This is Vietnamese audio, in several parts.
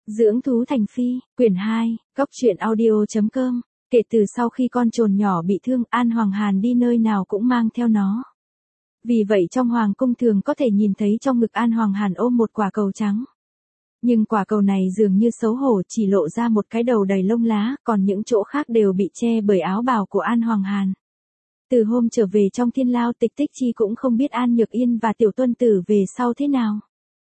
Dưỡng thú thành phi, quyển 2, Cốc truyện audio.com. Kể từ sau khi con trồn nhỏ bị thương, An Hoàng Hàn đi nơi nào cũng mang theo nó. Vì vậy trong hoàng cung thường có thể nhìn thấy trong ngực An Hoàng Hàn ôm một quả cầu trắng. Nhưng quả cầu này dường như xấu hổ chỉ lộ ra một cái đầu đầy lông lá, còn những chỗ khác đều bị che bởi áo bào của An Hoàng Hàn. Từ hôm trở về trong thiên lao, Tịch Tích Chi cũng không biết An Nhược Yên và Tiểu Tuân Tử về sau thế nào.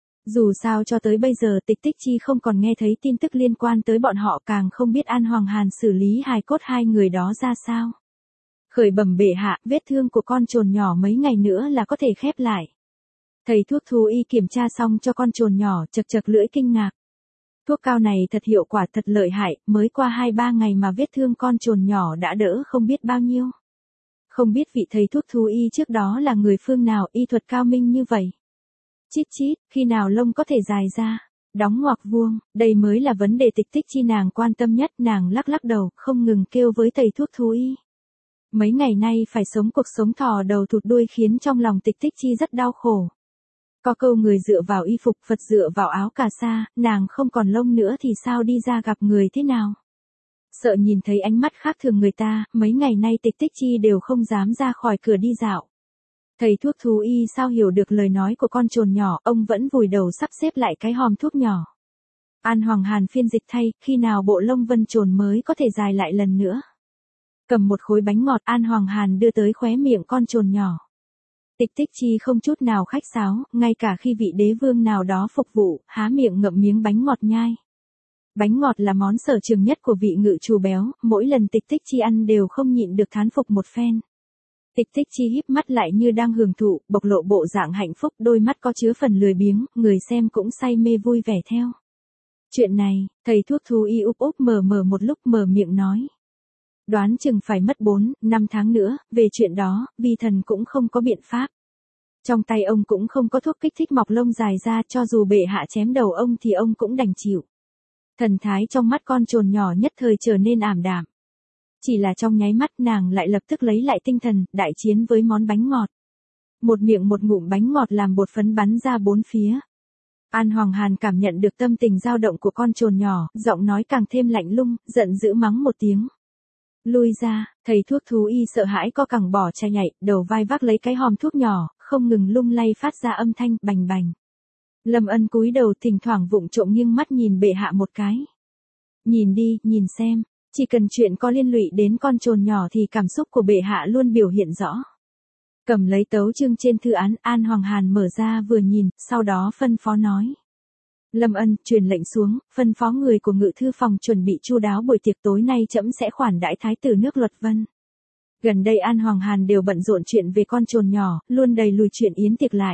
Dù sao cho tới bây giờ Tịch Tích Chi không còn nghe thấy tin tức liên quan tới bọn họ, càng không biết An Hoàng Hàn xử lý hài cốt hai người đó ra sao. Khởi bẩm bệ hạ, vết thương của con trồn nhỏ mấy ngày nữa là có thể khép lại. Thầy thuốc thú y kiểm tra xong cho con trồn nhỏ, chật chật lưỡi kinh ngạc. Thuốc cao này thật hiệu quả, thật lợi hại, mới qua 2-3 ngày mà vết thương con trồn nhỏ đã đỡ không biết bao nhiêu. Không biết vị thầy thuốc thú y trước đó là người phương nào, y thuật cao minh như vậy. Chít chít, khi nào lông có thể dài ra, đóng ngoặc vuông, đây mới là vấn đề Tịch Tích Chi nàng quan tâm nhất. Nàng lắc lắc đầu, không ngừng kêu với thầy thuốc thú y. Mấy ngày nay phải sống cuộc sống thò đầu thụt đuôi khiến trong lòng Tịch Tích Chi rất đau khổ. Có câu người dựa vào y phục, Phật dựa vào áo cà sa, nàng không còn lông nữa thì sao đi ra gặp người thế nào? Sợ nhìn thấy ánh mắt khác thường người ta, mấy ngày nay Tịch Tích Chi đều không dám ra khỏi cửa đi dạo. Thầy thuốc thú y sao hiểu được lời nói của con trồn nhỏ, ông vẫn vùi đầu sắp xếp lại cái hòm thuốc nhỏ. An Hoàng Hàn phiên dịch thay, khi nào bộ lông vân trồn mới có thể dài lại lần nữa. Cầm một khối bánh ngọt, An Hoàng Hàn đưa tới khóe miệng con trồn nhỏ. Tịch Tích Chi không chút nào khách sáo, ngay cả khi vị đế vương nào đó phục vụ, há miệng ngậm miếng bánh ngọt nhai. Bánh ngọt là món sở trường nhất của vị ngự chủ béo, mỗi lần Tịch Tích Chi ăn đều không nhịn được thán phục một phen. Tịch Tích Chi híp mắt lại như đang hưởng thụ, bộc lộ bộ dạng hạnh phúc, đôi mắt có chứa phần lười biếng, người xem cũng say mê vui vẻ theo. Chuyện này, thầy thuốc thú y úp úp mở một lúc mở miệng nói. Đoán chừng phải mất 4-5 tháng nữa, về chuyện đó, vi thần cũng không có biện pháp. Trong tay ông cũng không có thuốc kích thích mọc lông dài ra, cho dù bệ hạ chém đầu ông thì ông cũng đành chịu. Thần thái trong mắt con trồn nhỏ nhất thời trở nên ảm đạm. Chỉ là trong nháy mắt nàng lại lập tức lấy lại tinh thần, đại chiến với món bánh ngọt. Một miệng một ngụm bánh ngọt làm bột phấn bắn ra bốn phía. An Hoàng Hàn cảm nhận được tâm tình dao động của con trồn nhỏ, giọng nói càng thêm lạnh lùng, giận dữ mắng một tiếng. Lui ra, thầy thuốc thú y sợ hãi co cẳng bỏ chạy nhảy, đầu vai vác lấy cái hòm thuốc nhỏ, không ngừng lung lay phát ra âm thanh bành bành. Lâm Ân cúi đầu thỉnh thoảng vụng trộm nghiêng mắt nhìn bệ hạ một cái. Nhìn đi, nhìn xem, chỉ cần chuyện có liên lụy đến con trồn nhỏ thì cảm xúc của bệ hạ luôn biểu hiện rõ. Cầm lấy tấu chương trên thư án, An Hoàng Hàn mở ra vừa nhìn, sau đó phân phó nói. Lâm Ân, truyền lệnh xuống, phân phó người của ngự thư phòng chuẩn bị chu đáo buổi tiệc tối nay, trẫm sẽ khoản đãi thái tử nước Luật Vân. Gần đây An Hoàng Hàn đều bận rộn chuyện về con trồn nhỏ, luôn đầy lùi chuyện yến tiệc lại.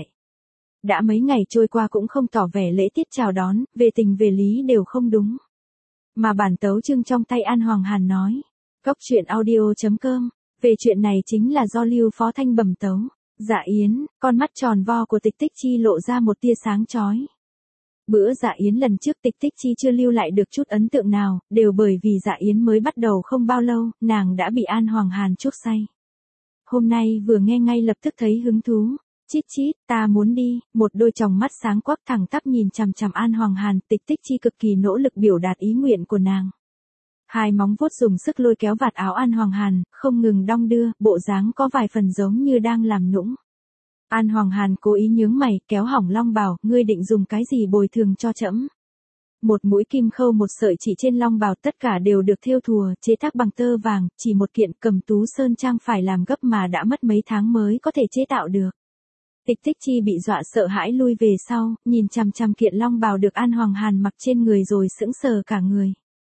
Đã mấy ngày trôi qua cũng không tỏ vẻ lễ tiết chào đón, về tình về lý đều không đúng. Mà bản tấu chương trong tay An Hoàng Hàn nói. Cốc truyện audio.com. Về chuyện này chính là do Lưu Phó Thanh bẩm tấu. Dạ yến, con mắt tròn vo của Tịch Tích Chi lộ ra một tia sáng chói. Bữa dạ yến lần trước Tịch Tích Chi chưa lưu lại được chút ấn tượng nào, đều bởi vì dạ yến mới bắt đầu không bao lâu, nàng đã bị An Hoàng Hàn chuốc say. Hôm nay vừa nghe ngay lập tức thấy hứng thú. Chít chít, ta muốn đi, một đôi tròng mắt sáng quắc thẳng tắp nhìn chằm chằm An Hoàng Hàn, Tịch Tích Chi cực kỳ nỗ lực biểu đạt ý nguyện của nàng. Hai móng vuốt dùng sức lôi kéo vạt áo An Hoàng Hàn, không ngừng đong đưa, bộ dáng có vài phần giống như đang làm nũng. An Hoàng Hàn cố ý nhướng mày, kéo hỏng long bào, ngươi định dùng cái gì bồi thường cho trẫm? Một mũi kim khâu một sợi chỉ trên long bào, tất cả đều được thêu thùa, chế tác bằng tơ vàng, chỉ một kiện Cầm Tú Sơn trang phải làm gấp mà đã mất mấy tháng mới có thể chế tạo được. Tịch Tích Chi bị dọa sợ hãi lui về sau, nhìn chằm chằm kiện long bào được An Hoàng Hàn mặc trên người rồi sững sờ cả người.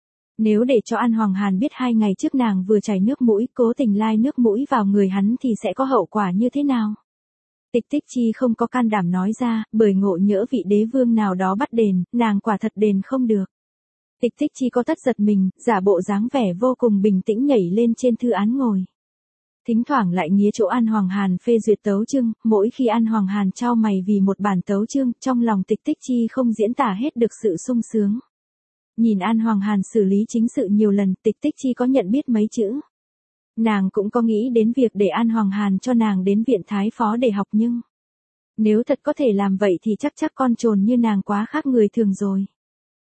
Nếu để cho An Hoàng Hàn biết 2 ngày trước nàng vừa chảy nước mũi, cố tình lai nước mũi vào người hắn thì sẽ có hậu quả như thế nào? Tịch Tích Chi không có can đảm nói ra, bởi ngộ nhỡ vị đế vương nào đó bắt đền, nàng quả thật đền không được. Tịch Tích Chi có tất giật mình, giả bộ dáng vẻ vô cùng bình tĩnh nhảy lên trên thư án ngồi. Thỉnh thoảng lại nghía chỗ An Hoàng Hàn phê duyệt tấu chương, mỗi khi An Hoàng Hàn trao mày vì một bản tấu chương, trong lòng Tịch Tích Chi không diễn tả hết được sự sung sướng. Nhìn An Hoàng Hàn xử lý chính sự nhiều lần, Tịch Tích Chi có nhận biết mấy chữ. Nàng cũng có nghĩ đến việc để An Hoàng Hàn cho nàng đến viện thái phó để học, nhưng nếu thật có thể làm vậy thì chắc con trồn như nàng quá khác người thường rồi.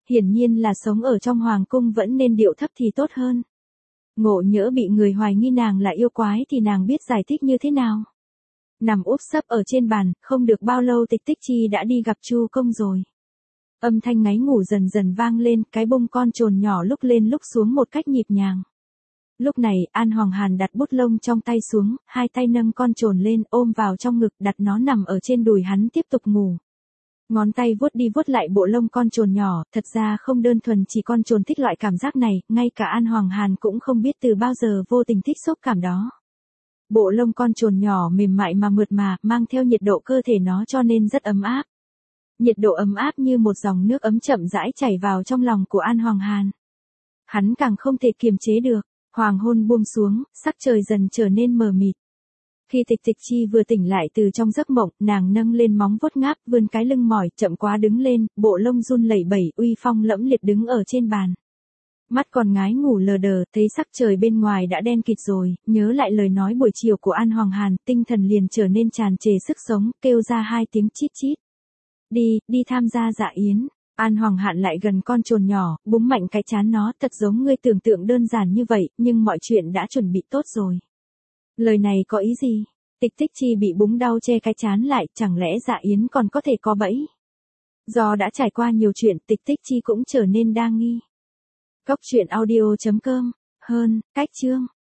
Hiển nhiên là sống ở trong hoàng cung vẫn nên điệu thấp thì tốt hơn. Ngộ nhỡ bị người hoài nghi nàng là yêu quái thì nàng biết giải thích như thế nào. Nằm úp sấp ở trên bàn, không được bao lâu Tịch Tích Chi đã đi gặp Chu công rồi. Âm thanh ngáy ngủ dần dần vang lên, cái bông con trồn nhỏ lúc lên lúc xuống một cách nhịp nhàng. Lúc này, An Hoàng Hàn đặt bút lông trong tay xuống, hai tay nâng con trồn lên ôm vào trong ngực, đặt nó nằm ở trên đùi hắn tiếp tục ngủ. Ngón tay vuốt đi vuốt lại bộ lông con trồn nhỏ, thật ra không đơn thuần chỉ con trồn thích loại cảm giác này, ngay cả An Hoàng Hàn cũng không biết từ bao giờ vô tình thích xúc cảm đó. Bộ lông con trồn nhỏ mềm mại mà mượt mà, mang theo nhiệt độ cơ thể nó cho nên rất ấm áp. Nhiệt độ ấm áp như một dòng nước ấm chậm rãi chảy vào trong lòng của An Hoàng Hàn. Hắn càng không thể kiềm chế được, hoàng hôn buông xuống, sắc trời dần trở nên mờ mịt. Khi Tịch Tích Chi vừa tỉnh lại từ trong giấc mộng, nàng nâng lên móng vuốt ngáp, vươn cái lưng mỏi, chậm quá đứng lên, bộ lông run lẩy bẩy, uy phong lẫm liệt đứng ở trên bàn. Mắt còn ngái ngủ lờ đờ, thấy sắc trời bên ngoài đã đen kịt rồi, nhớ lại lời nói buổi chiều của An Hoàng Hàn, tinh thần liền trở nên tràn trề sức sống, kêu ra hai tiếng chít chít. Đi tham gia dạ yến. An Hoàng Hàn lại gần con trồn nhỏ, búng mạnh cái trán nó, thật giống ngươi tưởng tượng đơn giản như vậy, nhưng mọi chuyện đã chuẩn bị tốt rồi. Lời này có ý gì? Tịch Tích Chi bị búng đau che cái trán lại, chẳng lẽ dạ yến còn có thể có bẫy? Do đã trải qua nhiều chuyện, Tịch Tích Chi cũng trở nên đa nghi. Cốc truyện audio.com, hơn, cách chương.